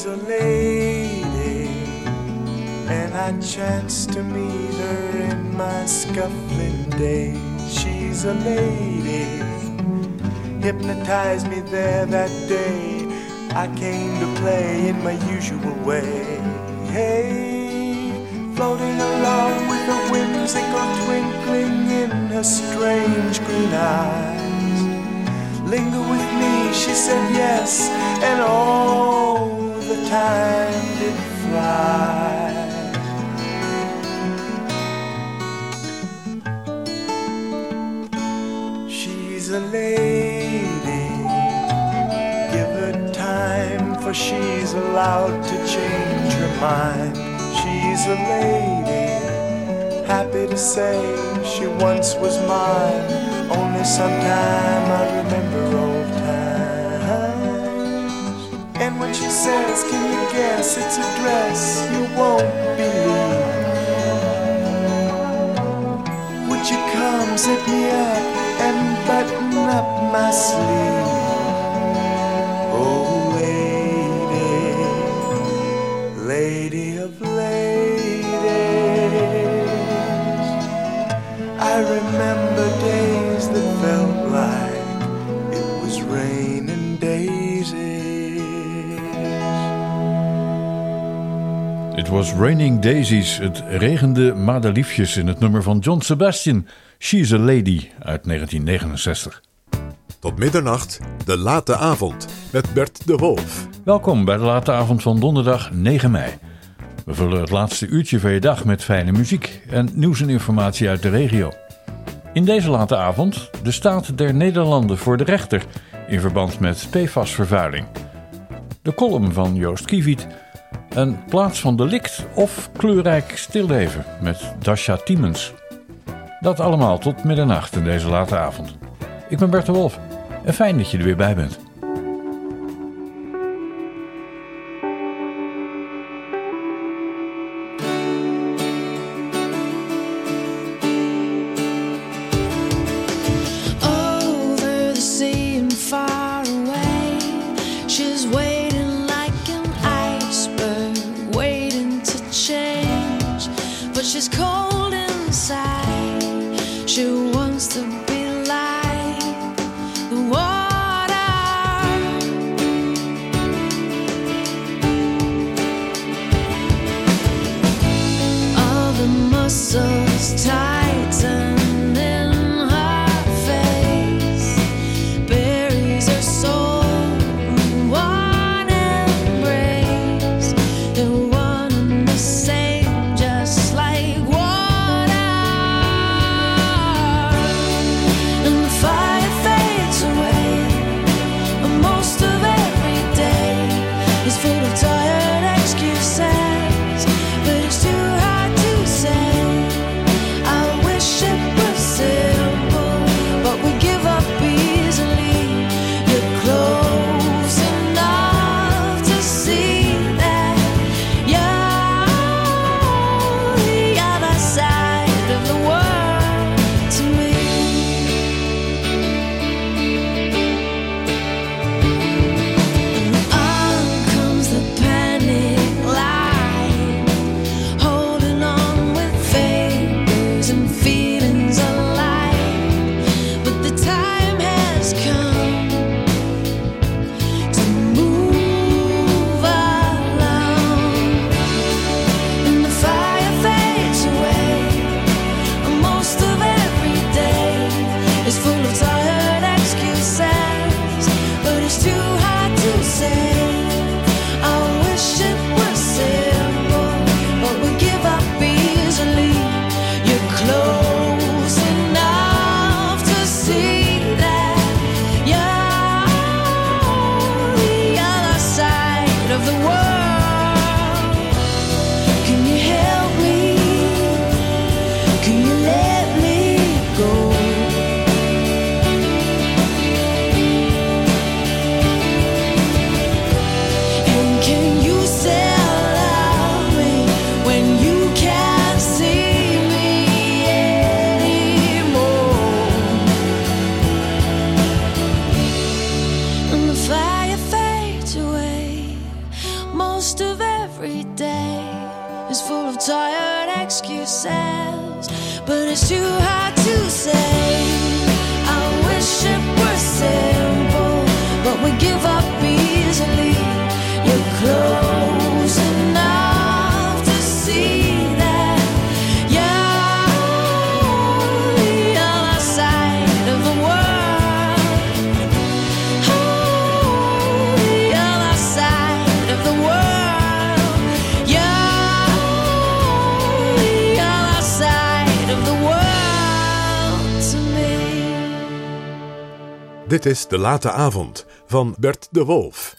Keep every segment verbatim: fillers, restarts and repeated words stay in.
a lady, and I chanced to meet her in my scuffling days. She's a lady, hypnotized me there that day. I came to play in my usual way. Hey, floating along with a whimsical twinkling in her strange green eyes. Linger with me, she said yes, and all the time did fly. She's a lady, give her time, for she's allowed to change her mind. She's a lady, happy to say she once was mine. Only sometime I remember old times. And when she says, can you guess it's a dress you won't believe? Would you come set me up and button up my sleeve? Oh lady, lady of ladies, I remember days that felt like it was raining daisies. It was raining daisies. Het regende madeliefjes in het nummer van John Sebastian, She's a Lady uit negentien negenenzestig. Tot middernacht, de late avond met Bert de Wolf. Welkom bij de late avond van donderdag negen mei. We vullen het laatste uurtje van je dag met fijne muziek en nieuws en informatie uit de regio. In deze late avond de staat der Nederlanden voor de rechter in verband met P F A S-vervuiling. De column van Joost Kiewiet, een plaats van delict of kleurrijk stilleven met Dasha Tiemens. Dat allemaal tot middernacht in deze late avond. Ik ben Bert de Wolf en fijn dat je er weer bij bent. She wants to be like the water says, but it's too hard to say. I wish it were simple, but we give up easily. You're close enough to see that you're the other side of the world. Oh, the other side of the world. You're the other side of the world to me. Dit is De Late Avond van Bert de Wolf.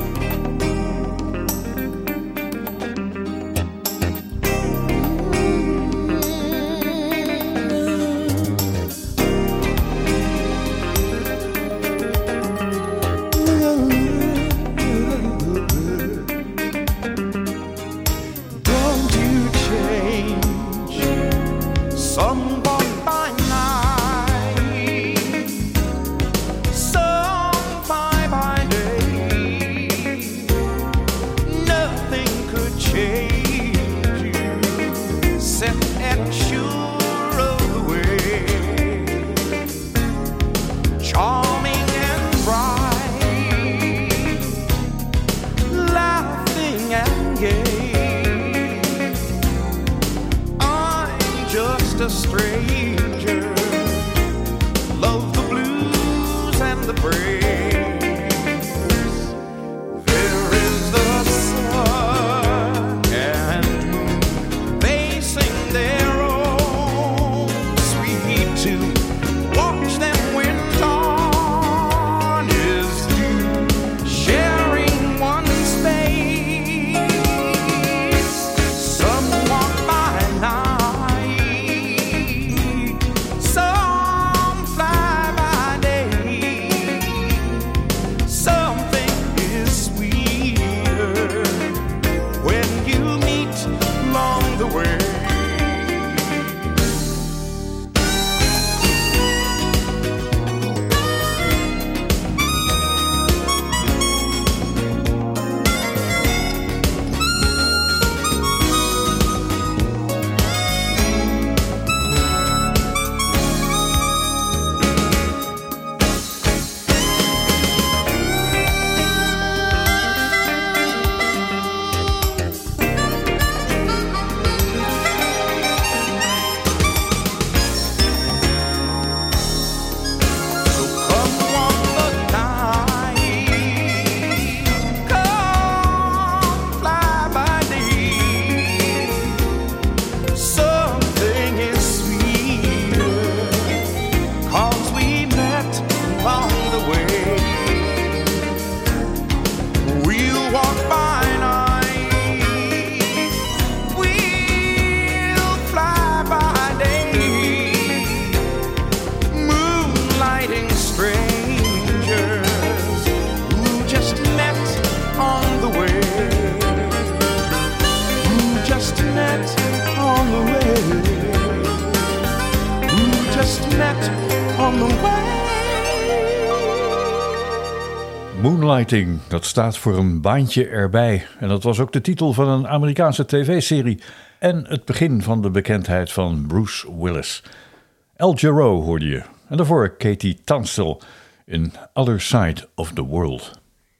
Moonlighting, dat staat voor een baantje erbij. En dat was ook de titel van een Amerikaanse tv-serie. En het begin van de bekendheid van Bruce Willis. Al Jarreau hoorde je. En daarvoor Katie Tunstall in Other Side of the World.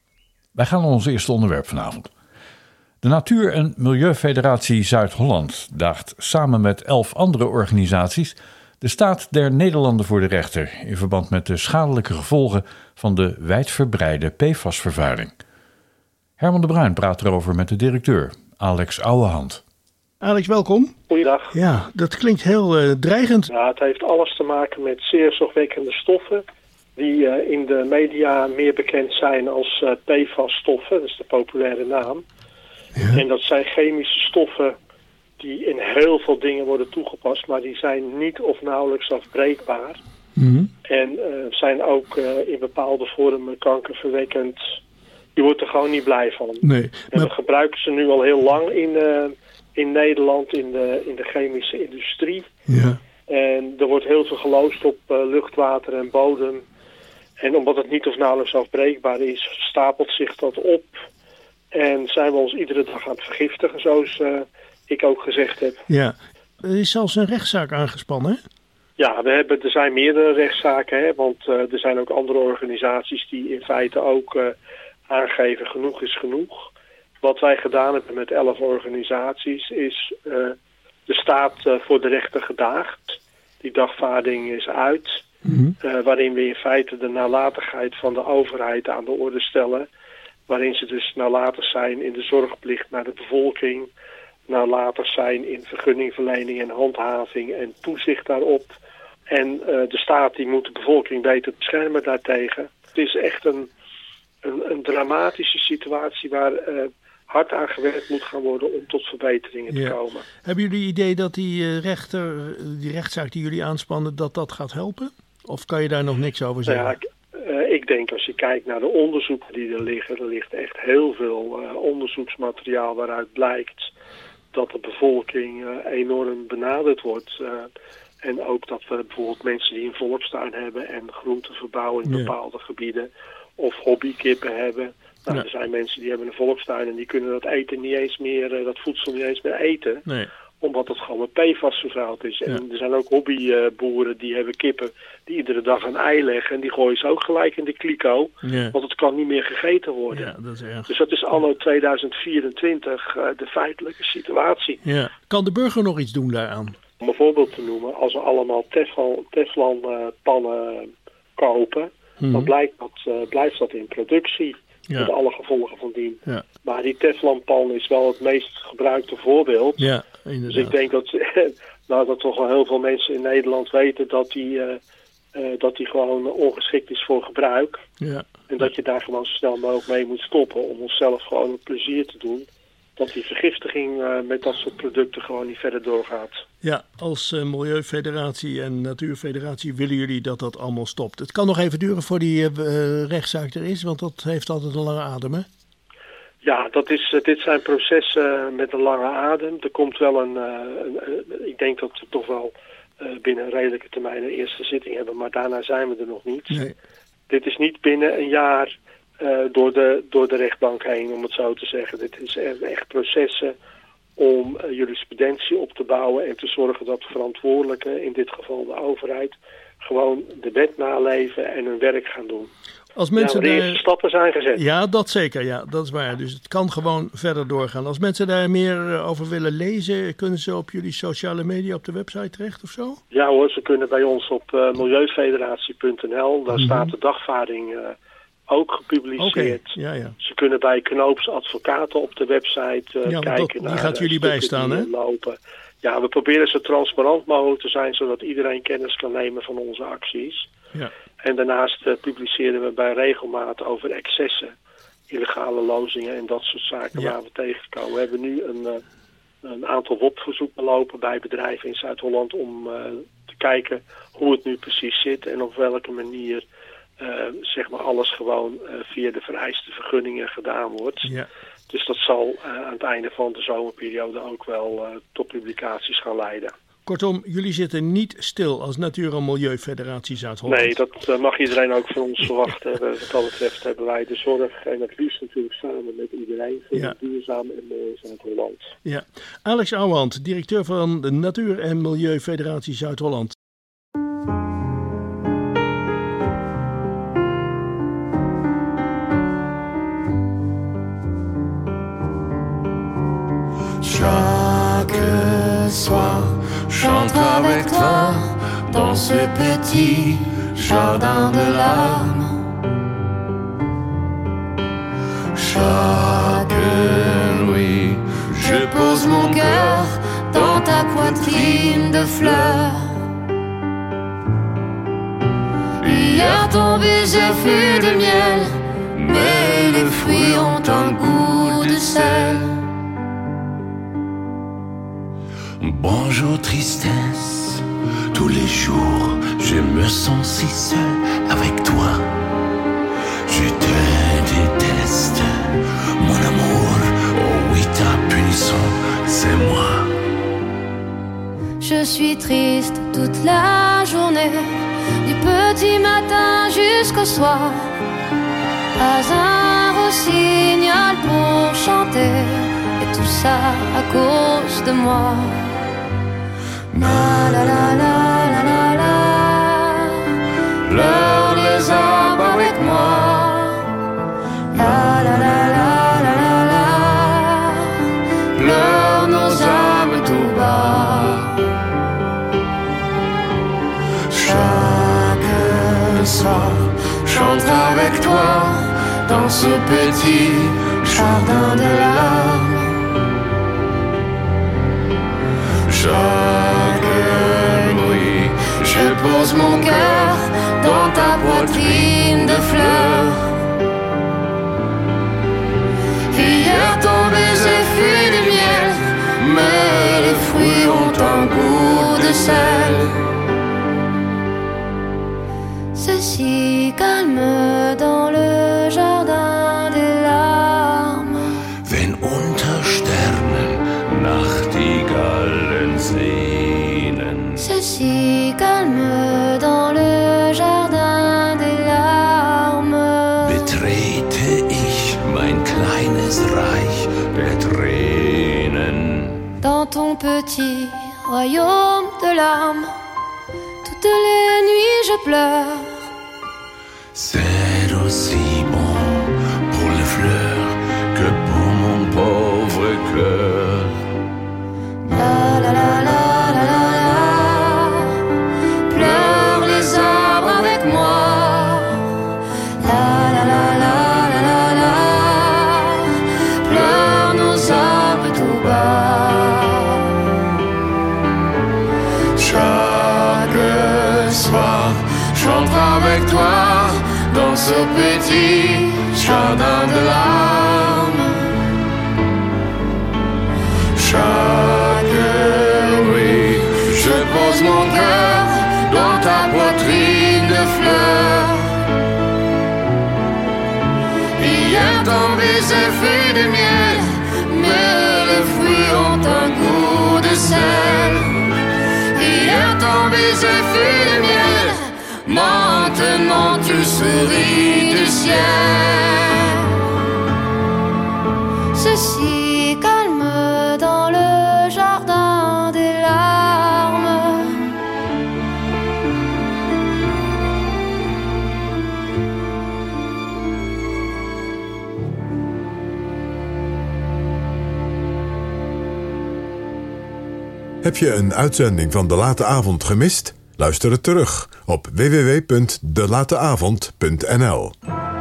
Wij gaan naar ons eerste onderwerp vanavond. De Natuur- en Milieufederatie Zuid-Holland daagt samen met elf andere organisaties de staat der Nederlanden voor de rechter in verband met de schadelijke gevolgen van de wijdverbreide P F A S-vervuiling. Herman de Bruin praat erover met de directeur, Alex Ouwehand. Alex, welkom. Goeiedag. Ja, dat klinkt heel uh, dreigend. Ja, het heeft alles te maken met zeer zorgwekkende stoffen die uh, in de media meer bekend zijn als uh, P F A S-stoffen, dat is de populaire naam. Ja. En dat zijn chemische stoffen die in heel veel dingen worden toegepast, maar die zijn niet of nauwelijks afbreekbaar. Mm-hmm. En uh, zijn ook uh, in bepaalde vormen kankerverwekkend. Je wordt er gewoon niet blij van. Nee, maar... En we gebruiken ze nu al heel lang in, uh, in Nederland, in de, in de chemische industrie. Ja. En er wordt heel veel geloosd op uh, lucht, water en bodem. En omdat het niet of nauwelijks afbreekbaar is, stapelt zich dat op. En zijn we ons iedere dag aan het vergiftigen, zoals uh, ik ook gezegd heb. Ja, Er is zelfs een rechtszaak aangespannen, hè? Ja, we hebben, er zijn meerdere rechtszaken, hè, want uh, er zijn ook andere organisaties die in feite ook uh, aangeven genoeg is genoeg. Wat wij gedaan hebben met elf organisaties is uh, de staat uh, voor de rechter gedaagd. Die dagvaarding is uit, mm-hmm. uh, waarin we in feite de nalatigheid van de overheid aan de orde stellen. Waarin ze dus nalatig zijn in de zorgplicht naar de bevolking, nalatig zijn in vergunningverlening en handhaving en toezicht daarop. En uh, de staat die moet de bevolking beter beschermen daartegen. Het is echt een, een, een dramatische situatie waar uh, hard aan gewerkt moet gaan worden om tot verbeteringen te ja. komen. Hebben jullie idee dat die uh, rechter, die rechtszaak die jullie aanspannen, dat dat gaat helpen? Of kan je daar nog niks over zeggen? Nou ja, uh, ik denk als je kijkt naar de onderzoeken die er liggen, er ligt echt heel veel uh, onderzoeksmateriaal waaruit blijkt dat de bevolking uh, enorm benaderd wordt. Uh, en ook dat we bijvoorbeeld mensen die een volkstuin hebben en groenten verbouwen in ja. bepaalde gebieden of hobbykippen hebben. Nou, ja. Er zijn mensen die hebben een volkstuin en die kunnen dat eten niet eens meer, uh, dat voedsel niet eens meer eten. Nee. Omdat het gewoon met P F A S vervuild is. En ja. er zijn ook hobbyboeren die hebben kippen die iedere dag een ei leggen. En die gooien ze ook gelijk in de kliko. Ja. Want het kan niet meer gegeten worden. Ja, dat is erg. Dus dat is anno tweeduizend vierentwintig uh, de feitelijke situatie. Ja. Kan de burger nog iets doen daaraan? Om een voorbeeld te noemen. Als we allemaal Teflon, Teflon uh, pannen kopen. Hmm. Dan blijkt dat, uh, blijft dat in productie. Ja. Met alle gevolgen van dien. Ja. Maar die Teflonpan is wel het meest gebruikte voorbeeld. Ja, inderdaad. Dus ik denk dat, nou, dat toch wel heel veel mensen in Nederland weten dat die, uh, uh, dat die gewoon ongeschikt is voor gebruik. Ja. En dat je daar gewoon zo snel mogelijk mee moet stoppen om onszelf gewoon een plezier te doen. Dat die vergiftiging uh, met dat soort producten gewoon niet verder doorgaat. Ja, als uh, Milieufederatie en Natuurfederatie willen jullie dat dat allemaal stopt. Het kan nog even duren voor die uh, rechtszaak er is, want dat heeft altijd een lange adem, hè? Ja, dat is, uh, dit zijn processen met een lange adem. Er komt wel een, uh, een uh, ik denk dat we toch wel uh, binnen een redelijke termijn een eerste zitting hebben, maar daarna zijn we er nog niet. Nee. Dit is niet binnen een jaar uh, door, de, door de rechtbank heen, om het zo te zeggen. Dit is echt processen om uh, jurisprudentie op te bouwen en te zorgen dat verantwoordelijken, in dit geval de overheid, gewoon de wet naleven en hun werk gaan doen. Als mensen ja, de daar... eerste stappen zijn gezet. Ja, dat zeker. Ja, dat is waar. Dus het kan gewoon verder doorgaan. Als mensen daar meer over willen lezen, kunnen ze op jullie sociale media op de website terecht of zo? Ja hoor, ze kunnen bij ons op uh, milieufederatie punt n l. Daar mm-hmm. staat de dagvaarding uh, ook gepubliceerd. Okay. Ja, ja. Ze kunnen bij Knoops Advocaten op de website uh, ja, kijken dat, naar die gaat jullie bijstaan, hè? Lopen. Ja, we proberen zo transparant mogelijk te zijn, zodat iedereen kennis kan nemen van onze acties. Ja. En daarnaast uh, publiceren we bij regelmaat over excessen, illegale lozingen en dat soort zaken ja. waar we tegenkomen. We hebben nu een, uh, een aantal W O P-verzoeken lopen bij bedrijven in Zuid-Holland om uh, te kijken hoe het nu precies zit en op welke manier uh, zeg maar alles gewoon uh, via de vereiste vergunningen gedaan wordt. Ja. Dus dat zal uh, aan het einde van de zomerperiode ook wel uh, tot publicaties gaan leiden. Kortom, jullie zitten niet stil als Natuur- en Milieufederatie Zuid-Holland. Nee, dat uh, mag iedereen ook van ons verwachten. Wat dat betreft hebben wij de zorg en het liefst natuurlijk samen met iedereen voor ja. duurzaam en mooi Zuid-Holland. Ja. Alex Ouwehand, directeur van de Natuur- en Milieufederatie Zuid-Holland. Chaque soir, j'entre avec toi dans ce petit jardin de larmes. Chaque nuit, je pose mon cœur dans ta poitrine de fleurs. Hier ton baiser fut de miel, mais les fruits ont un goût de sel. Bonjour tristesse, tous les jours je me sens si seul avec toi. Je te déteste, mon amour, oh oui ta punition, c'est moi. Je suis triste toute la journée, du petit matin jusqu'au soir. Pas un rossignol pour chanter, et tout ça à cause de moi. La la la la la la la. Pleure les arbres avec moi. La la la la la la la. Pleure nos âmes tout bas. Chaque soir, chante avec toi dans ce petit jardin de larmes. Chaque nuit, je pose mon cœur dans ta poitrine de fleurs. Hier ton baiser fut du miel, mais les fruits ont un goût de sel. C'est si calme dans le jardin des larmes. Wenn unter Sternen Nachtigallen singen. C'est si calme dans le jardin des larmes. Betrete ich mein kleines Reich der Tränen. Dans ton petit royaume de larmes, toutes les nuits je pleure. C'est aussi bon pour les fleurs que pour mon pauvre cœur. La la la la la la la. Pleure les arbres avec moi. La la la la la la la. Pleure nos arbres tout bas. Chaque soir, chante avec toi dans ce petit jardin de larmes. Chaque nuit, je pose mon cœur dans ta poitrine de fleurs. Hier ton baiser fut de miel, mais les fruits ont un goût de sel. Hier ton baiser fut de miel, maintenant tu souris du ciel. C'est si calme dans le jardin des larmes. Heb je een uitzending van De Late Avond gemist? Luister het terug op w w w punt de late avond punt n l.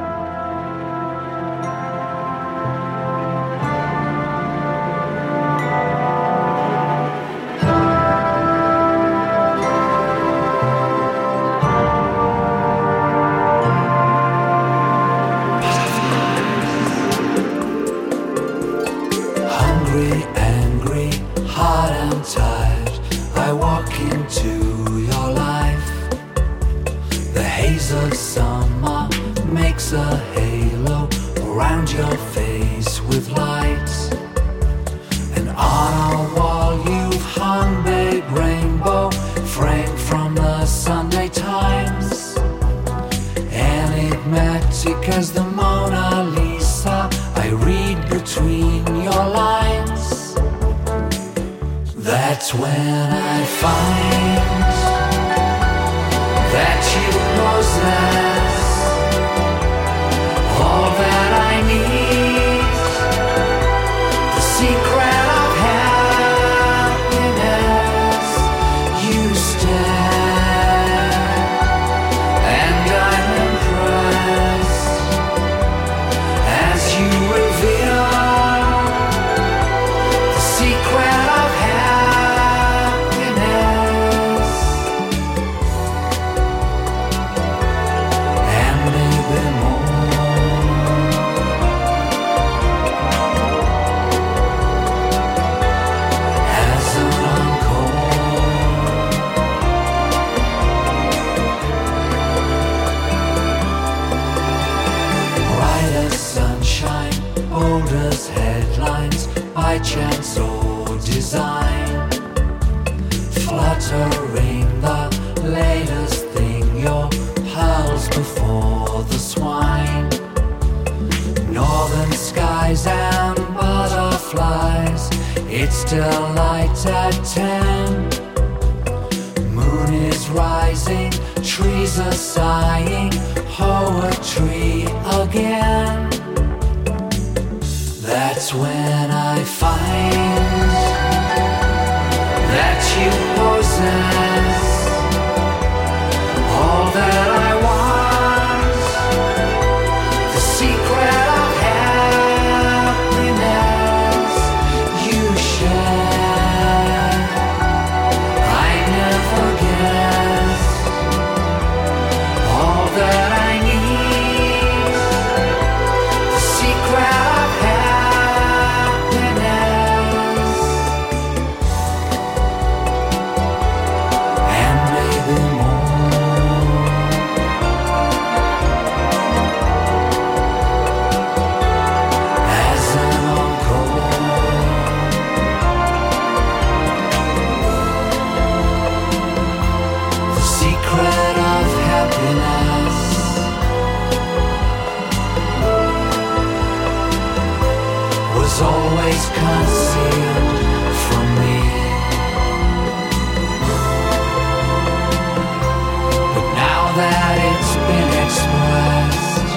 Hungry, angry, hot and tired, I walk into your life. The haze of summer makes a halo around your face with lights. And on a wall you've hung big rainbow framed from the Sunday Times. Enigmatic as the Mona Lisa, I read between your lines. That's when I find that you possess all that I need, the secret of happiness. You stare and I'm impressed as you reveal the secret of happiness. And maybe more. As an encore. Bright as sunshine, bold as headlines, by chance or design. Fluttering the latest thing, your pearls before the swine. Northern skies and butterflies, it's still light at ten. is rising, trees are sighing, poetry again. That's when I find that you possess all that I want, the secret of happiness you share. I never guessed all that I need, the secret of happiness, and maybe more. As an encore, the secret of happiness was always concealed from me. But now that it's been expressed,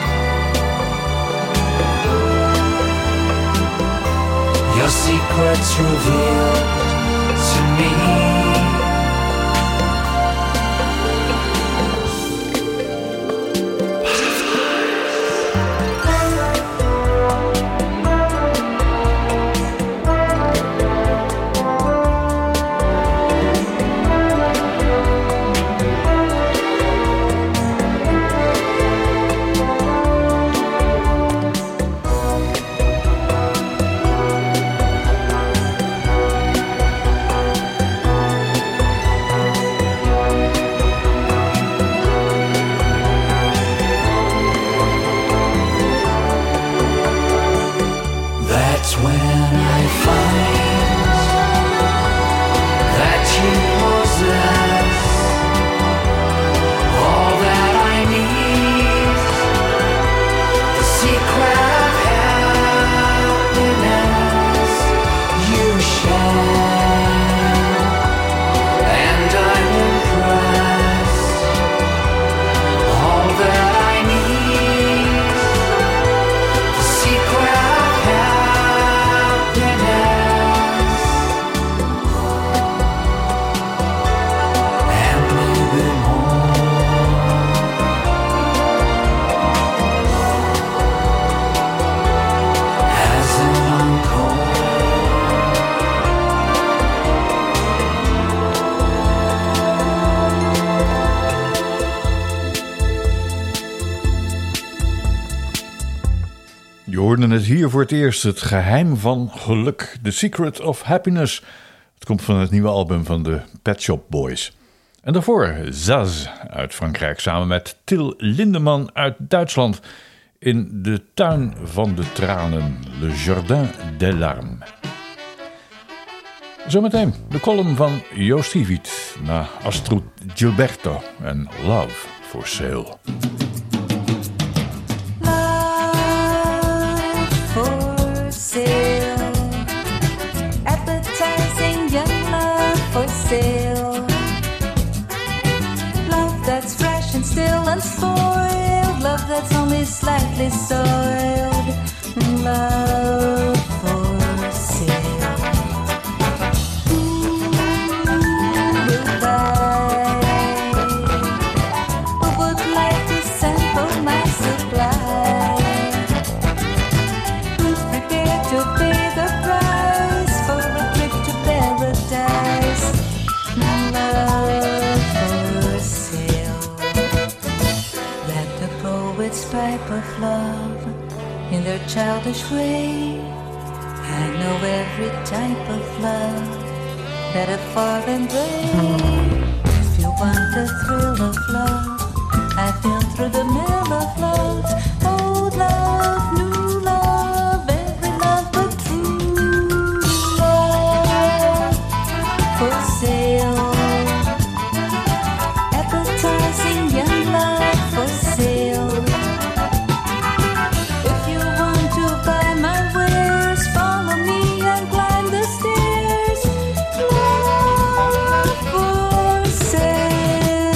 your secret's revealed to me. That's when I find that you possess all that I need, the secret of happiness you share, and I'm impressed. All that I need, the secret of happiness, and maybe more. As an encore, Je hoorde het hier voor het eerst, het geheim van geluk, The Secret of Happiness. Het komt van het nieuwe album van de Pet Shop Boys. En daarvoor Zaz uit Frankrijk samen met Till Lindemann uit Duitsland in de tuin van de tranen, Le Jardin des Larmes. Zometeen de column van Joost Hiviet na Astrud Gilberto en Love for Sale. For sale, appetizing young love for sale. Love that's fresh and still unspoiled, love that's only slightly soiled. Love for sale. Who will buy? Who would like to sample my supply? Who's prepared to pay the price for a trip to paradise? Love for sale. Let the poets pipe of love in their childish way. I know every type of love that a foreign brave. If you want the thrill of love, I've been through the mill of love. Old love, new love, every love but true love for sale. Appetizing young love for sale. If you want to buy my wares, follow me and climb the stairs. Love for sale.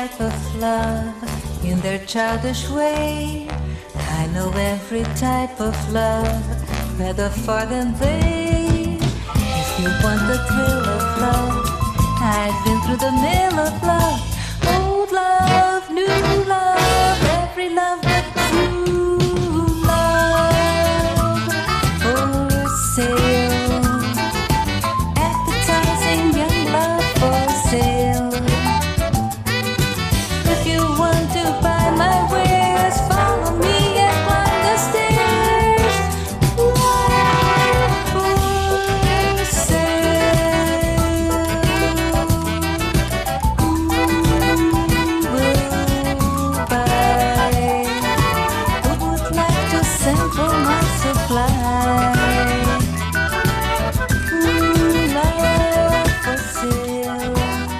type of love in their childish way. I know every type of love better far than they. If you want the thrill of love, I've been through the mill of love. Old love, new love, every love but true love. For sale, appetizing young love for sale. If you want to buy my wares, follow me and climb the stairs. Love for sale. Who will buy? Who would like to sample my supply? Ooh, love for sale.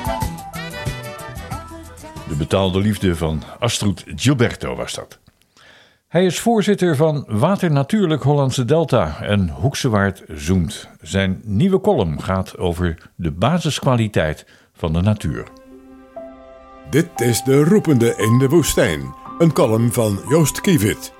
De betaalde liefde van Astrud Gilberto was dat. Hij is voorzitter van Water Natuurlijk Hollandse Delta en Hoeksewaard zoemt. Zijn nieuwe column gaat over de basiskwaliteit van de natuur. Dit is De Roepende in de Woestijn. Een column van Joost Kievit.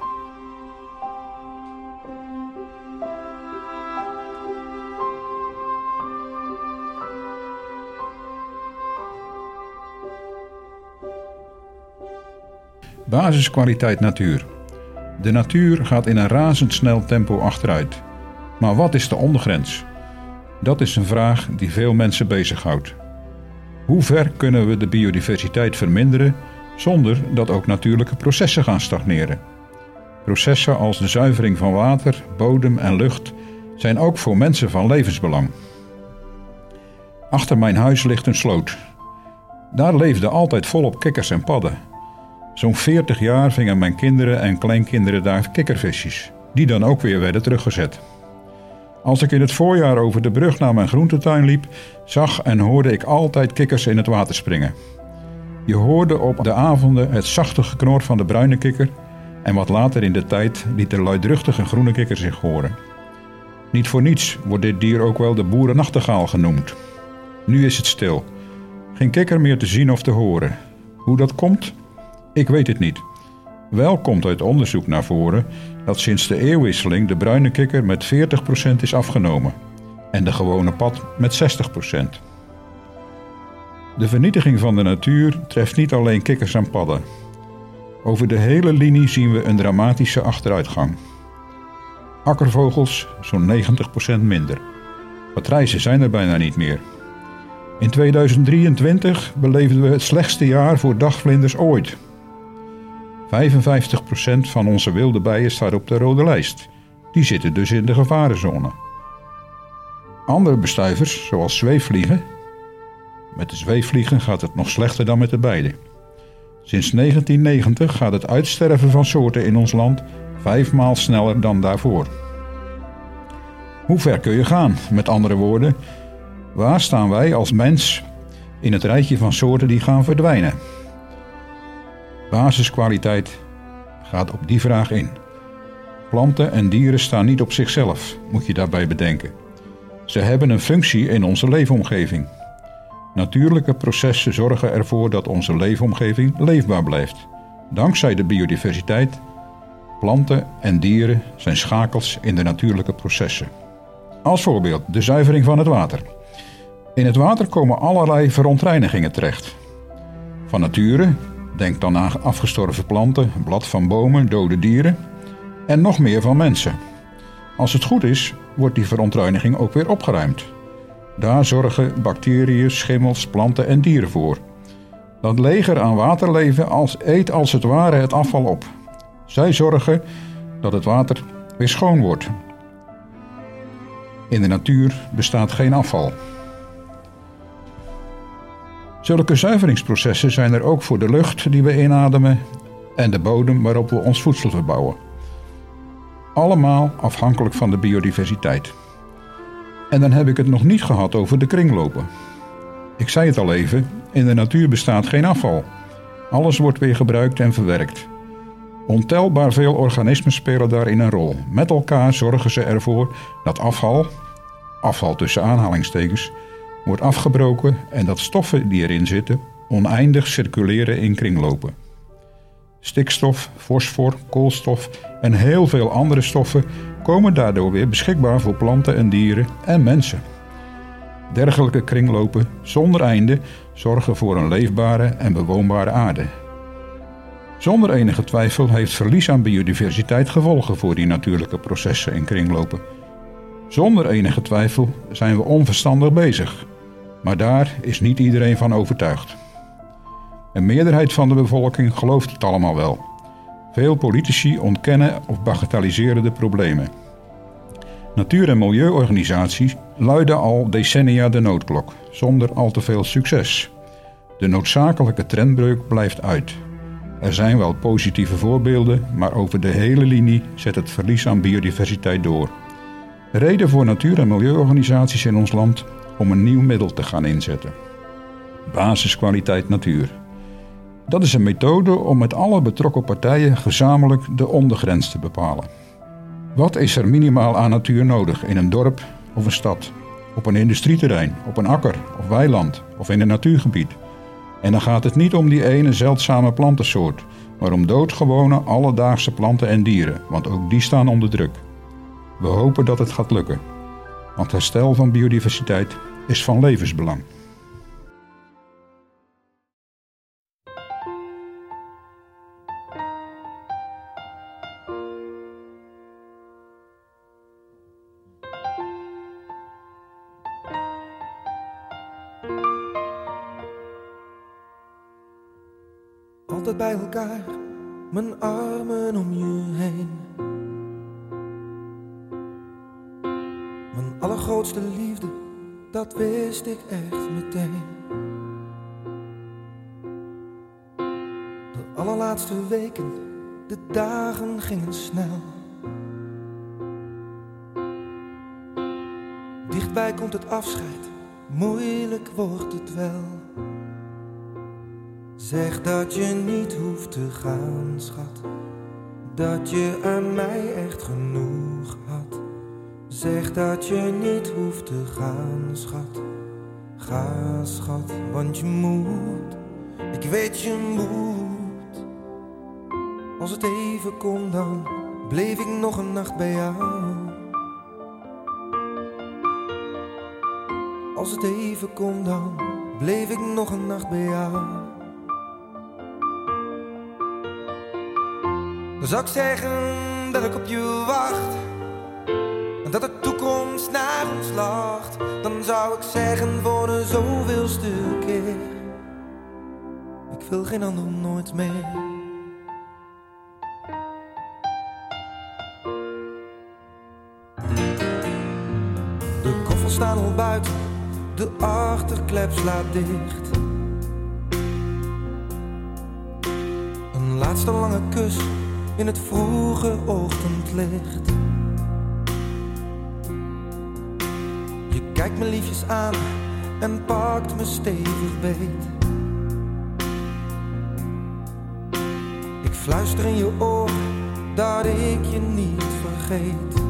Basiskwaliteit natuur. De natuur gaat in een razendsnel tempo achteruit. Maar wat is de ondergrens? Dat is een vraag die veel mensen bezighoudt. Hoe ver kunnen we de biodiversiteit verminderen zonder dat ook natuurlijke processen gaan stagneren? Processen als de zuivering van water, bodem en lucht zijn ook voor mensen van levensbelang. Achter mijn huis ligt een sloot. Daar leefden altijd volop kikkers en padden. Zo'n veertig jaar vingen mijn kinderen en kleinkinderen daar kikkervisjes, die dan ook weer werden teruggezet. Als ik in het voorjaar over de brug naar mijn groentetuin liep, zag en hoorde ik altijd kikkers in het water springen. Je hoorde op de avonden het zachte geknor van de bruine kikker en wat later in de tijd liet de luidruchtige groene kikker zich horen. Niet voor niets wordt dit dier ook wel de boerennachtegaal genoemd. Nu is het stil. Geen kikker meer te zien of te horen. Hoe dat komt? Ik weet het niet. Wel komt uit onderzoek naar voren dat sinds de eeuwwisseling de bruine kikker met veertig procent is afgenomen en de gewone pad met zestig procent. De vernietiging van de natuur treft niet alleen kikkers en padden. Over de hele linie zien we een dramatische achteruitgang. Akkervogels zo'n negentig procent minder. Patrijzen zijn er bijna niet meer. In tweeduizend drieëntwintig beleefden we het slechtste jaar voor dagvlinders ooit. vijfenvijftig procent van onze wilde bijen staat op de rode lijst. Die zitten dus in de gevarenzone. Andere bestuivers, zoals zweefvliegen. Met de zweefvliegen gaat het nog slechter dan met de beide. Sinds negentien negentig gaat het uitsterven van soorten in ons land vijfmaal sneller dan daarvoor. Hoe ver kun je gaan? Met andere woorden, waar staan wij als mens in het rijtje van soorten die gaan verdwijnen? Basiskwaliteit gaat op die vraag in. Planten en dieren staan niet op zichzelf, moet je daarbij bedenken. Ze hebben een functie in onze leefomgeving. Natuurlijke processen zorgen ervoor dat onze leefomgeving leefbaar blijft. Dankzij de biodiversiteit, planten en dieren zijn schakels in de natuurlijke processen. Als voorbeeld de zuivering van het water. In het water komen allerlei verontreinigingen terecht. Van nature, denk dan aan afgestorven planten, blad van bomen, dode dieren en nog meer van mensen. Als het goed is, wordt die verontreiniging ook weer opgeruimd. Daar zorgen bacteriën, schimmels, planten en dieren voor. Dat leger aan waterleven als, eet als het ware het afval op. Zij zorgen dat het water weer schoon wordt. In de natuur bestaat geen afval. Zulke zuiveringsprocessen zijn er ook voor de lucht die we inademen en de bodem waarop we ons voedsel verbouwen. Allemaal afhankelijk van de biodiversiteit. En dan heb ik het nog niet gehad over de kringlopen. Ik zei het al even, in de natuur bestaat geen afval. Alles wordt weer gebruikt en verwerkt. Ontelbaar veel organismen spelen daarin een rol. Met elkaar zorgen ze ervoor dat afval, afval tussen aanhalingstekens, wordt afgebroken en dat stoffen die erin zitten oneindig circuleren in kringlopen. Stikstof, fosfor, koolstof en heel veel andere stoffen komen daardoor weer beschikbaar voor planten en dieren en mensen. Dergelijke kringlopen zonder einde zorgen voor een leefbare en bewoonbare aarde. Zonder enige twijfel heeft verlies aan biodiversiteit gevolgen voor die natuurlijke processen en kringlopen. Zonder enige twijfel zijn we onverstandig bezig, maar daar is niet iedereen van overtuigd. Een meerderheid van de bevolking gelooft het allemaal wel. Veel politici ontkennen of bagatelliseren de problemen. Natuur- en milieuorganisaties luiden al decennia de noodklok, zonder al te veel succes. De noodzakelijke trendbreuk blijft uit. Er zijn wel positieve voorbeelden, maar over de hele linie zet het verlies aan biodiversiteit door. Reden voor natuur- en milieuorganisaties in ons land om een nieuw middel te gaan inzetten. Basiskwaliteit natuur. Dat is een methode om met alle betrokken partijen gezamenlijk de ondergrens te bepalen. Wat is er minimaal aan natuur nodig in een dorp of een stad? Op een industrieterrein, op een akker of weiland of in een natuurgebied? En dan gaat het niet om die ene zeldzame plantensoort, maar om doodgewone alledaagse planten en dieren, want ook die staan onder druk. We hopen dat het gaat lukken, want herstel van biodiversiteit is van levensbelang. Altijd bij elkaar, mijn armen om je heen. Mijn allergrootste liefde, dat wist ik echt meteen. De allerlaatste weken, de dagen gingen snel. Dichtbij komt het afscheid, moeilijk wordt het wel. Zeg dat je niet hoeft te gaan, schat. Dat je aan mij echt genoeg had. Zeg dat je niet hoeft te gaan, schat. Ga, schat, want je moet. Ik weet je moet. Als het even kon, dan bleef ik nog een nacht bij jou. Als het even kon, dan bleef ik nog een nacht bij jou. Dan zou ik zeggen dat ik op je wacht en dat de toekomst naar ons lacht. Dan zou ik zeggen voor de zoveelste keer: ik wil geen ander nooit meer. De koffers staan al buiten, de achterklep slaat dicht. Een laatste lange kus in het vroege ochtendlicht. Je kijkt me liefjes aan en pakt me stevig beet. Ik fluister in je oor dat ik je niet vergeet.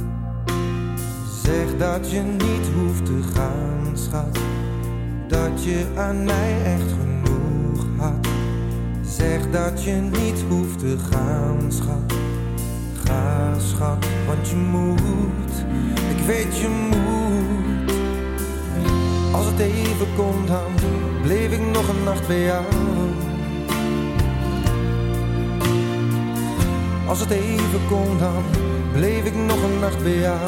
Zeg dat je niet hoeft te gaan, schat. Dat je aan mij echt genoeg had. Zeg dat je niet hoeft te gaan, schat. Ga, schat, want je moet. Ik weet je moet. Als het even kon, dan bleef ik nog een nacht bij jou. Als het even kon, dan bleef ik nog een nacht bij jou.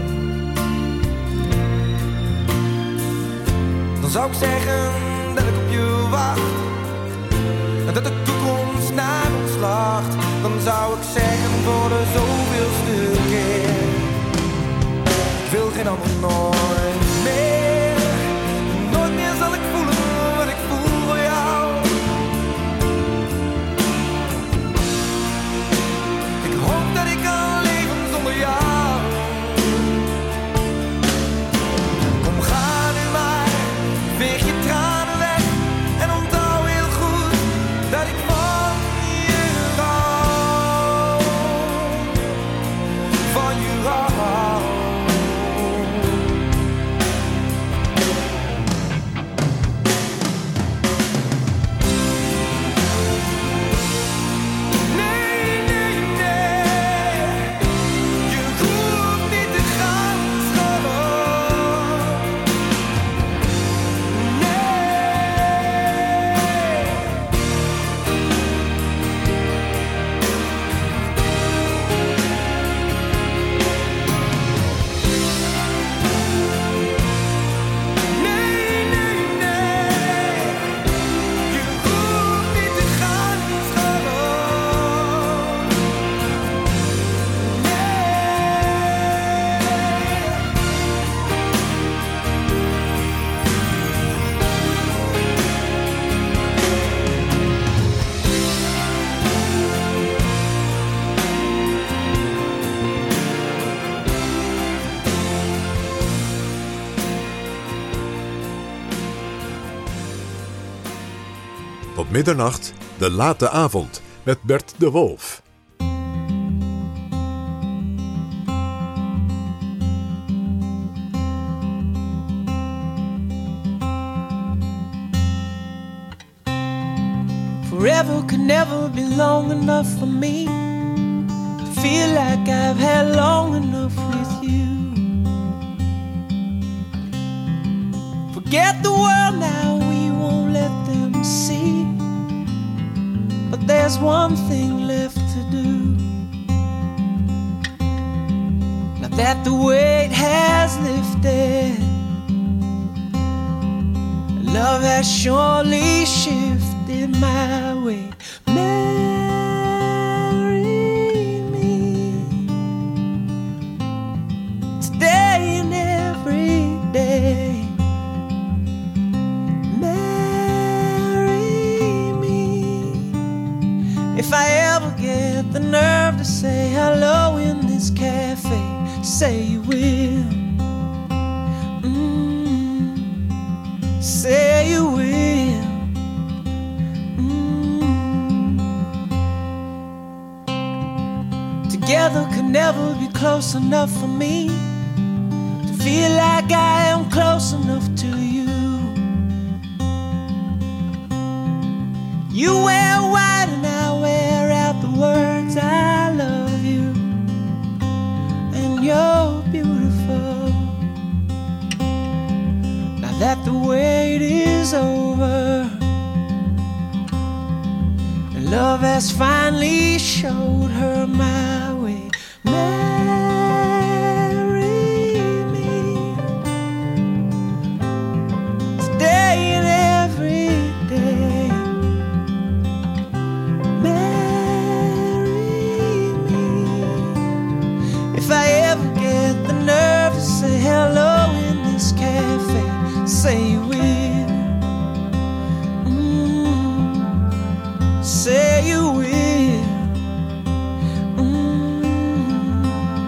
Dan zou ik zeggen dat ik op je wacht en dat de toekomst naar ons lacht. Dan zou ik zeggen voor de zoveelste keer: ik wil geen ander nooit meer. Nooit meer zal ik voelen wat ik voel voor jou. Ik hoop dat ik kan leven zonder jou. Kom, ga nu maar, veeg je tranen weg en onthoud heel goed dat ik van je hou. Van je hou. Tot middernacht, De Late Avond met Bert de Wolf. Forever could never be long enough for me to feel like I've had long enough with you. Forget the world now, we won't let them see. But there's one thing left to do. Now that the weight has lifted, love has surely shifted my way. Marry me today and every day. If I ever get the nerve to say hello in this cafe, say you will. Mm, say you will. Mm. Together could never be close enough for me to feel like I am close enough to you. You wear white and I wear out the words I love you, and you're beautiful. Now that the wait is over and love has finally showed her my way. Marry me today and every day. If I ever get the nerve to say hello in this cafe, say you will. Mm, say you will. Mm.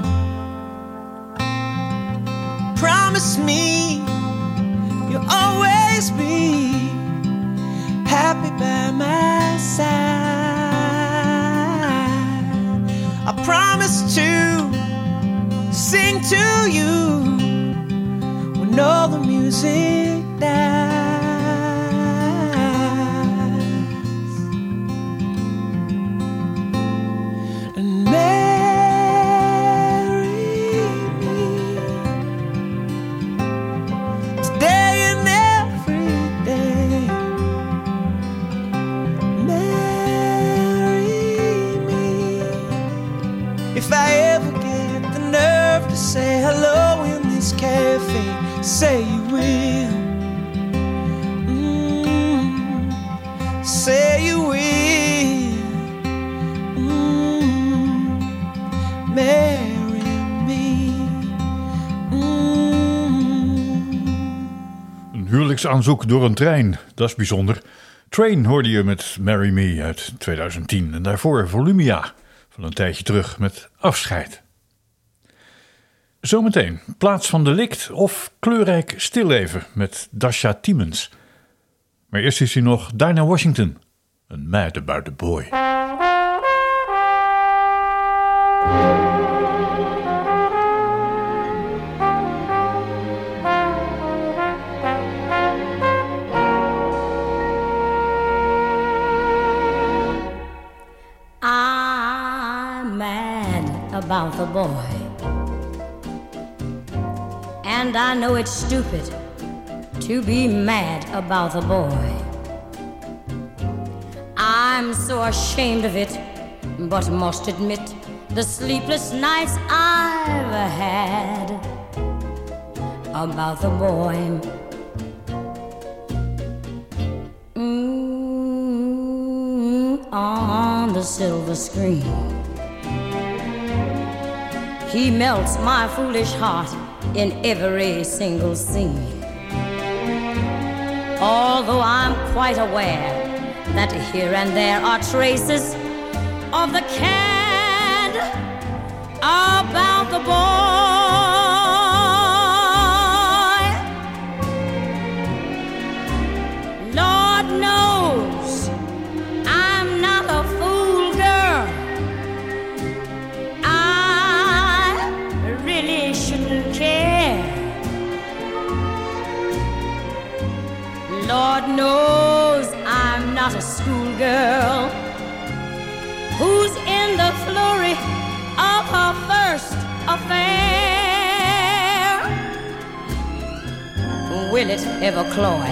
Promise me you'll always be happy by my side. I promise to sing to you when all the music dies, and marry me today and every day. Marry me if I ever get the nerve to say hello in this cafe, say you will. Mm, say you will. Mm, marry me. Mm. Een huwelijksaanzoek door een trein, dat is bijzonder. Train hoorde je met Marry Me uit twintig tien en daarvoor Volumia van een tijdje terug met Afscheid. Zometeen Plaats van Delict of Kleurrijk Stilleven met Dasha Tiemens. Maar eerst is hier nog Dinah Washington, een Mad About a Boy. I'm mad about the boy, and I know it's stupid to be mad about the boy. I'm so ashamed of it, but must admit the sleepless nights I've had about the boy. Mm, on the silver screen, he melts my foolish heart in every single scene. Although I'm quite aware that here and there are traces of the cad about the boy. Lord knows Lord knows I'm not a schoolgirl who's in the flurry of her first affair. Will it ever cloy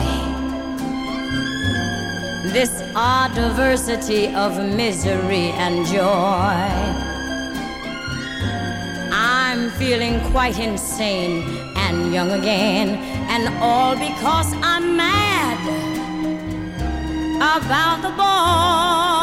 this odd diversity of misery and joy? I'm feeling quite insane and young again, and all because I'm mad about the boy.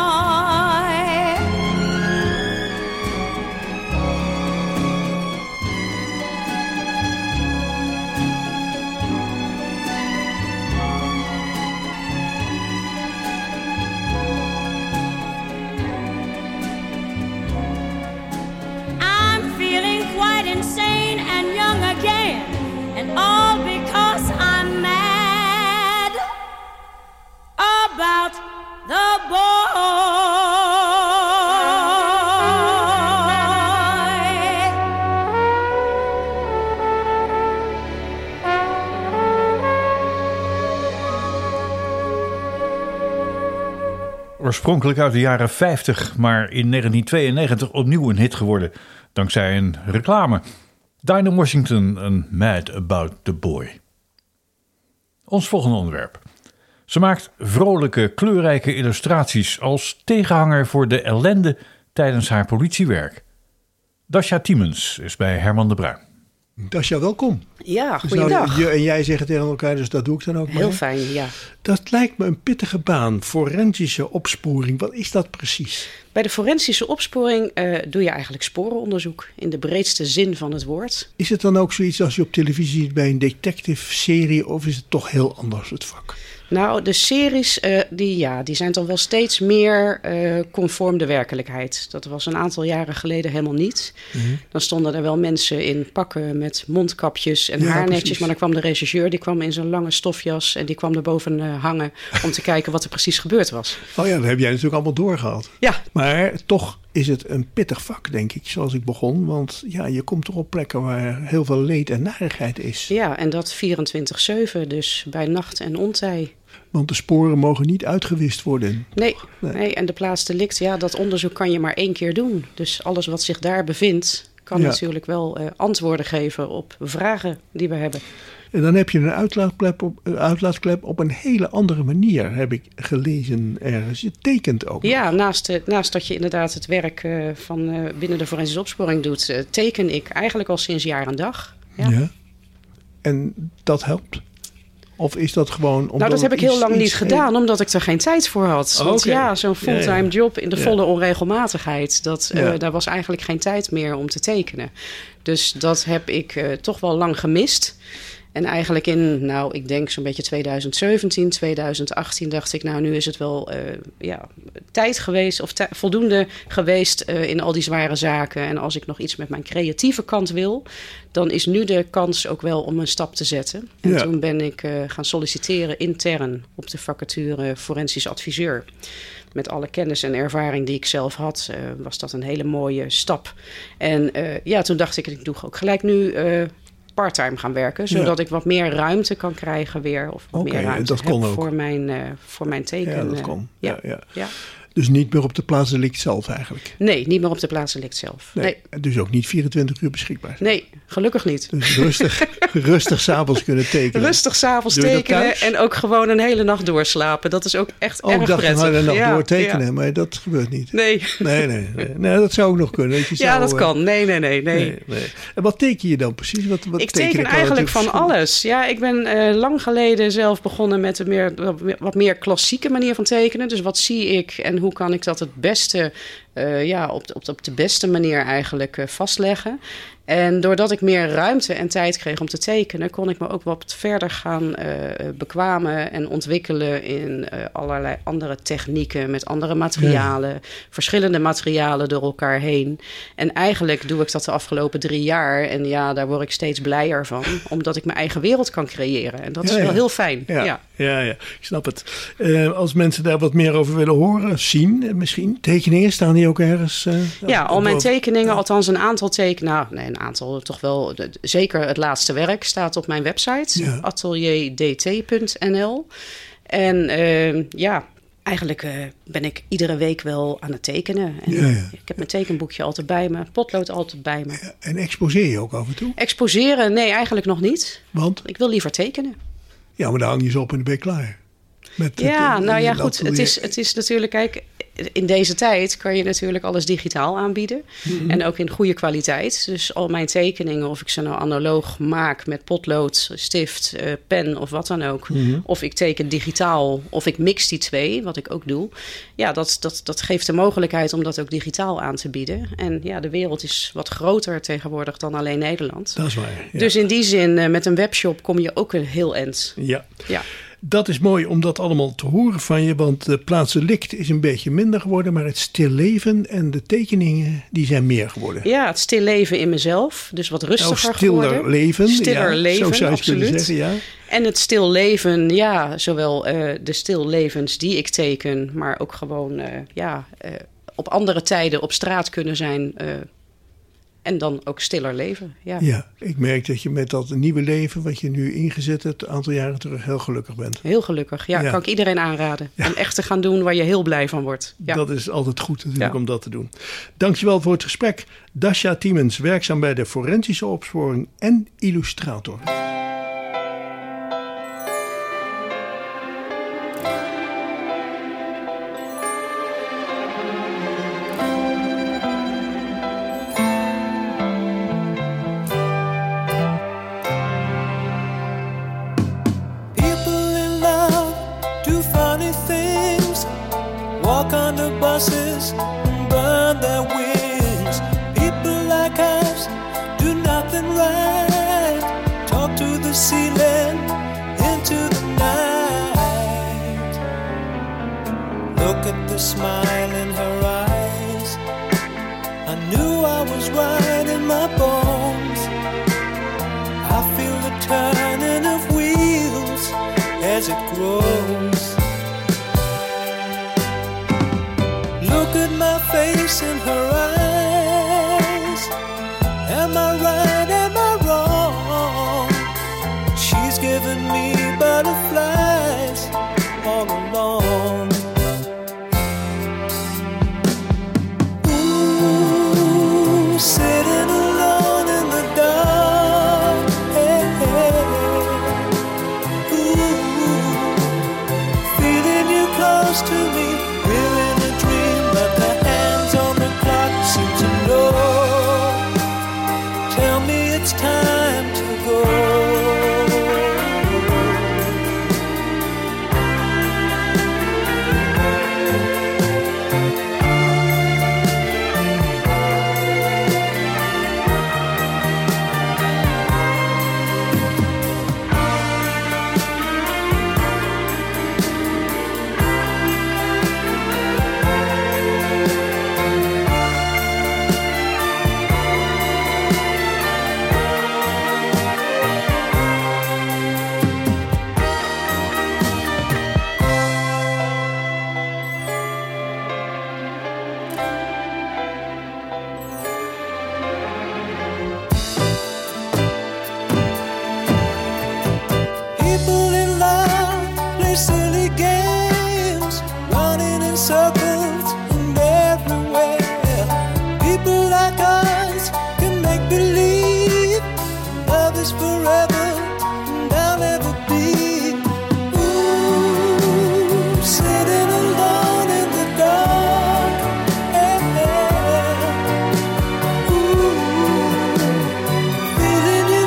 I'm feeling quite insane and young again, and all because I'm mad about the boy. Oorspronkelijk uit de jaren vijftig, maar in negentien tweeënnegentig opnieuw een hit geworden, dankzij een reclame. Dinah Washington en Mad About the Boy. Ons volgende onderwerp. Ze maakt vrolijke, kleurrijke illustraties als tegenhanger voor de ellende tijdens haar politiewerk. Dasja Tiemens is bij Herman de Bruin. Dasja, welkom. Ja, Dus goeiedag. nou, je en jij zeggen tegen elkaar, dus dat doe ik dan ook maar. Heel fijn, ja. Dat lijkt me een pittige baan, forensische opsporing. Wat is dat precies? Bij de forensische opsporing uh, doe je eigenlijk sporenonderzoek in de breedste zin van het woord. Is het dan ook zoiets als je op televisie ziet bij een detective-serie, of is het toch heel anders het vak? Nou, de series uh, die, ja, die zijn toch wel steeds meer uh, conform de werkelijkheid. Dat was een aantal jaren geleden helemaal niet. Mm-hmm. Dan stonden er wel mensen in pakken met mondkapjes en ja, haarnetjes. precies. Maar dan kwam de rechercheur, die kwam in zijn lange stofjas en die kwam erboven uh, hangen om te kijken wat er precies gebeurd was. Oh ja, dat heb jij natuurlijk allemaal doorgehad. Ja. Maar toch is het een pittig vak, denk ik, zoals ik begon. Want ja, je komt toch op plekken waar heel veel leed en narigheid is. Ja, en dat vierentwintig zeven, dus bij nacht en ontij. Want de sporen mogen niet uitgewist worden. Nee, nee. nee, en de plaatsdelict, ja, dat onderzoek kan je maar één keer doen. Dus alles wat zich daar bevindt, kan ja. natuurlijk wel uh, antwoorden geven op vragen die we hebben. En dan heb je een uitlaatklep op, uh, uitlaatklep op een hele andere manier, heb ik gelezen ergens. Je tekent ook. Ja, naast, uh, naast dat je inderdaad het werk uh, van uh, binnen de forensische opsporing doet, uh, teken ik eigenlijk al sinds jaar en dag. Ja. ja. En dat helpt? Of is dat gewoon... Nou, dat heb ik heel lang niet gedaan, omdat ik er geen tijd voor had. Oh, Want okay. ja, zo'n fulltime ja, ja. job in de ja. volle onregelmatigheid, dat, uh, ja. daar was eigenlijk geen tijd meer om te tekenen. Dus dat heb ik uh, toch wel lang gemist. En eigenlijk in, nou, ik denk zo'n beetje twintig zeventien, twintig achttien dacht ik, nou, nu is het wel uh, ja, tijd geweest of t- voldoende geweest uh, in al die zware zaken. En als ik nog iets met mijn creatieve kant wil, dan is nu de kans ook wel om een stap te zetten. En ja. toen ben ik uh, gaan solliciteren intern op de vacature forensisch adviseur. Met alle kennis en ervaring die ik zelf had, uh, was dat een hele mooie stap. En uh, ja, toen dacht ik, ik doe ook gelijk nu Uh, parttime gaan werken, zodat ja. ik wat meer ruimte kan krijgen weer. Of wat okay, meer ruimte dat kon heb ook. voor mijn, uh, voor mijn teken. Ja, dat kon. Ja. Ja, ja. Ja. Dus niet meer op de plaatsdelict zelf eigenlijk? Nee, niet meer op de plaatsdelict zelf. Nee, nee. Dus ook niet vierentwintig uur beschikbaar? Nee, gelukkig niet. Dus rustig, rustig 's avonds kunnen tekenen? Rustig 's avonds tekenen en ook gewoon een hele nacht doorslapen. Dat is ook echt oh, erg prettig. Oh, ik dacht een hele nacht ja, doortekenen, ja. maar dat gebeurt niet. Nee. Nee, nee, nee. nee dat zou ook nog kunnen. Dat je ja, zou, dat kan. Nee, nee, nee, nee, nee, nee. En wat teken je dan precies? Wat, wat ik teken eigenlijk van alles. Ja, ik ben uh, lang geleden zelf begonnen met een meer, wat meer klassieke manier van tekenen. Dus wat zie ik en hoe kan ik dat het beste, uh, ja, op de, op, de, op de beste manier eigenlijk uh, vastleggen. En doordat ik meer ruimte en tijd kreeg om te tekenen, kon ik me ook wat verder gaan uh, bekwamen en ontwikkelen in uh, allerlei andere technieken met andere materialen, ja. verschillende materialen door elkaar heen. En eigenlijk doe ik dat de afgelopen drie jaar en ja, daar word ik steeds blijer van, omdat ik mijn eigen wereld kan creëren. En dat is ja, wel ja. heel fijn. Ja, ja. ja, ja. Ik snap het. Uh, als mensen daar wat meer over willen horen, zien misschien, tekeningen, staan die ook ergens? Uh, ja, al mijn tekeningen, althans een aantal tekeningen, nou, nee, een een aantal toch wel... De, zeker het laatste werk staat op mijn website. Ja. atelier d t punt n l. En uh, ja... Eigenlijk uh, ben ik iedere week wel aan het tekenen. En ja, ja. Ik heb mijn tekenboekje altijd bij me. Potlood altijd bij me. Ja, en exposeer je ook af en toe? Exposeren? Nee, eigenlijk nog niet. Want? Ik wil liever tekenen. Ja, maar dan hang je ze op en dan ben je klaar. Met ja, het, nou ja, goed. Het is, het is natuurlijk... Kijk, in deze tijd kan je natuurlijk alles digitaal aanbieden. Mm-hmm. En ook in goede kwaliteit. Dus al mijn tekeningen, of ik ze nou analoog maak met potlood, stift, uh, pen of wat dan ook. Mm-hmm. Of ik teken digitaal, of ik mix die twee, wat ik ook doe. Ja, dat, dat, dat geeft de mogelijkheid om dat ook digitaal aan te bieden. En ja, de wereld is wat groter tegenwoordig dan alleen Nederland. Dat is waar. Ja. Dus in die zin, uh, met een webshop kom je ook een heel eind. Ja. Ja. Dat is mooi om dat allemaal te horen van je, want de plaatselijk is een beetje minder geworden, maar het stilleven en de tekeningen, die zijn meer geworden. Ja, het stilleven in mezelf, dus wat rustiger oh, stiller geworden. Leven, stiller ja, leven, zo zou je absoluut. kunnen zeggen, ja. En het stilleven, ja, zowel uh, de stillevens die ik teken, maar ook gewoon uh, ja, uh, op andere tijden op straat kunnen zijn. Uh, En dan ook stiller leven. Ja. ja, ik merk dat je met dat nieuwe leven wat je nu ingezet hebt, een aantal jaren terug heel gelukkig bent. Heel gelukkig, ja. ja. Kan ik iedereen aanraden. Ja. Om echt te gaan doen waar je heel blij van wordt. Ja. Dat is altijd goed natuurlijk ja. om dat te doen. Dankjewel voor het gesprek. Dasja Tiemens, werkzaam bij de Forensische Opsporing en illustrator. buses and burn their wings. People like us do nothing right. Talk to the ceiling into the night. Look at the smile in her eyes. I knew I was right in my bones. I feel the turning of wheels as it grows. Look at my face in her eyes. Am I right, am I wrong? She's given me butterflies all along. Ooh, sitting alone in the dark. Hey, hey. Ooh, feeling you close to me. It's time to go.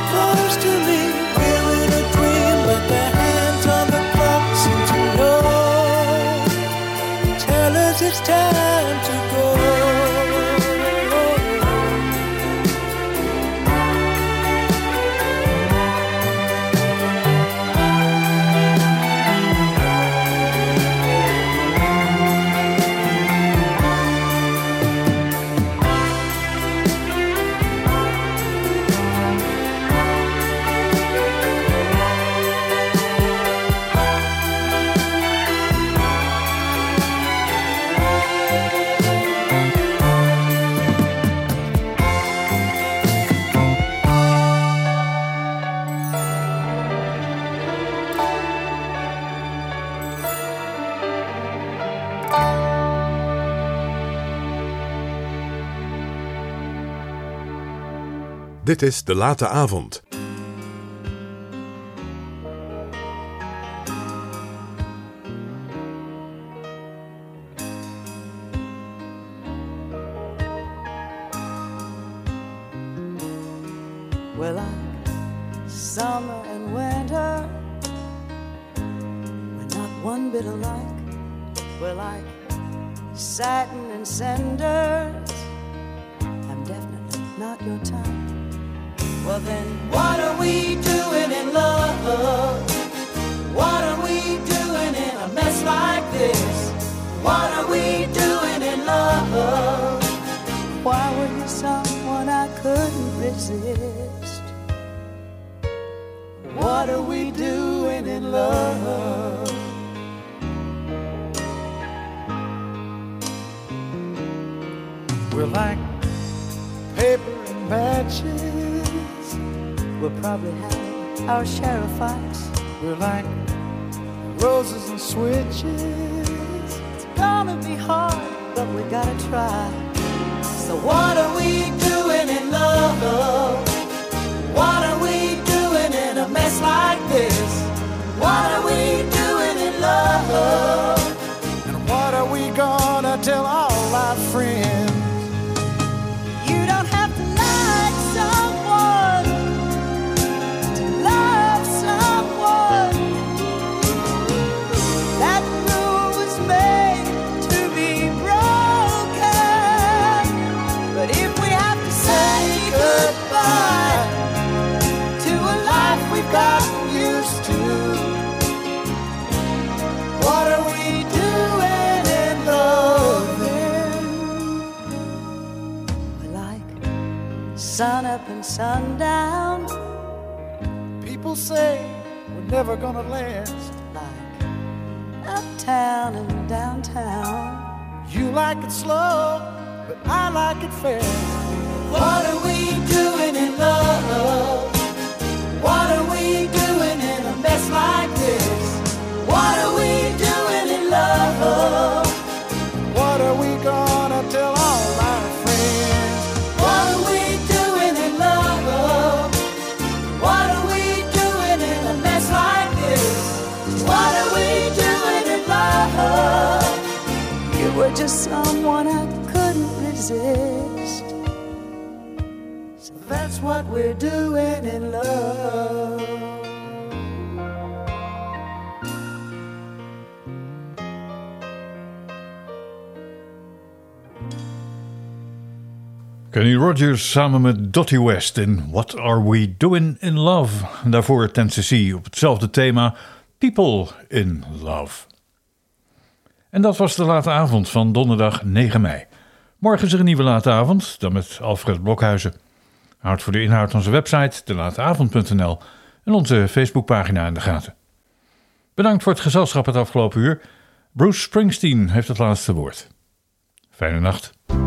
No Dit is De Late Avond. We're like summer and winter. We're not one bit alike. We're like satin and cinders. I'm definitely not your type. Well then, what are we doing in love? What are we doing in a mess like this? What are we doing in love? Why were you someone I couldn't resist? What are we doing in love? We're like paper and matches. We'll probably have our share of fights. We're like roses and switches. It's gonna be hard, but we gotta try. So what are we doing in love? What are we doing in a mess like this? What are we doing in love? And what are we gonna tell all our friends? You don't have to like someone to love someone. That rule was made to be broken. But if we have to say goodbye to a life we've gotten used to, what are we doing in love then? We're like sun up and sundown. People say we're never gonna last. Like uptown and downtown. You like it slow, but I like it fast. What are we doing in love? What are we doing in a mess like this? What are we doing in love? What are we gonna tell all our friends? What are we doing in love? What are we doing in a mess like this? What are we doing in love? You were just someone I couldn't resist. So that's what we're doing in love. Kenny Rogers samen met Dottie West in What Are We Doing in Love? En daarvoor Tennessee op hetzelfde thema People in Love. En dat was de late avond van donderdag negen mei. Morgen is er een nieuwe late avond, dan met Alfred Blokhuizen. Houd voor de inhoud onze website de late avond punt n l en onze Facebookpagina in de gaten. Bedankt voor het gezelschap het afgelopen uur. Bruce Springsteen heeft het laatste woord. Fijne nacht.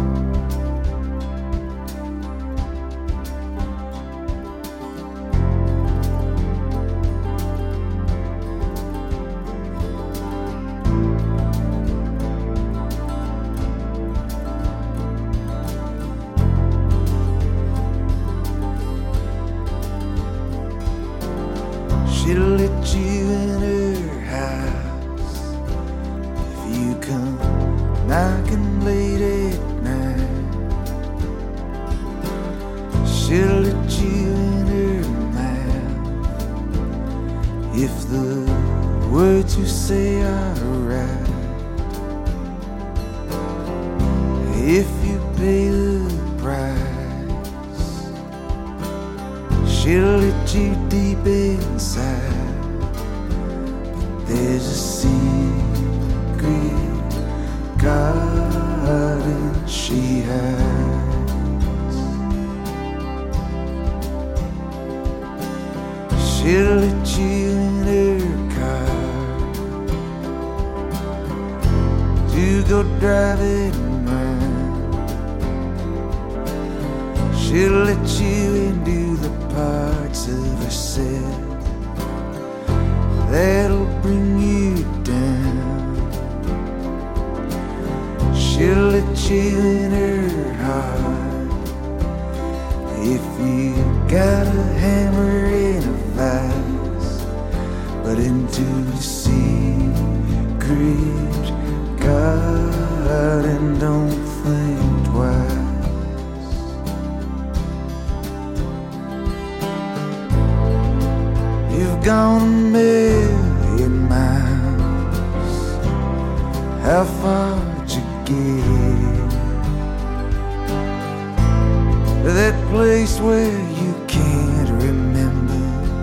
She'll let you in her house if you come knocking late at night. She'll let you in her mouth if the words you say are right. If you pay the price, she'll let you deep inside. But there's a secret garden she hides. She'll let you in her car to go driving around. She'll let you into the parts of herself that'll bring you down. She'll let you in her heart if you got a hammer in a vise, but into the secret garden, don't think twice. You've gone a million miles, how far'd you get? That place where you can't remember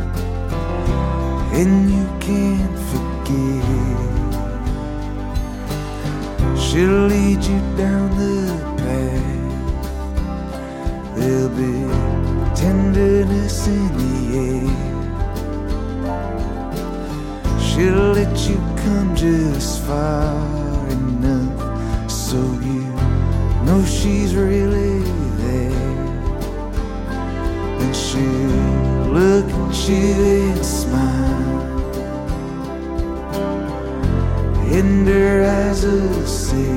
and you can't forget. She'll lead you down the path, there'll be tenderness in the air. She'll let you come just far enough so you know she's really there. And she'll look at you and smile, and her eyes will say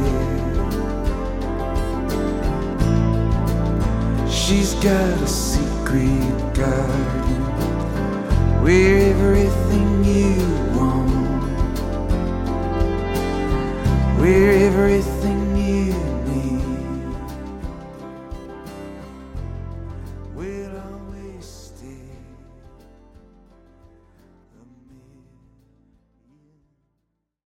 she's got a secret garden where everything you want, where everything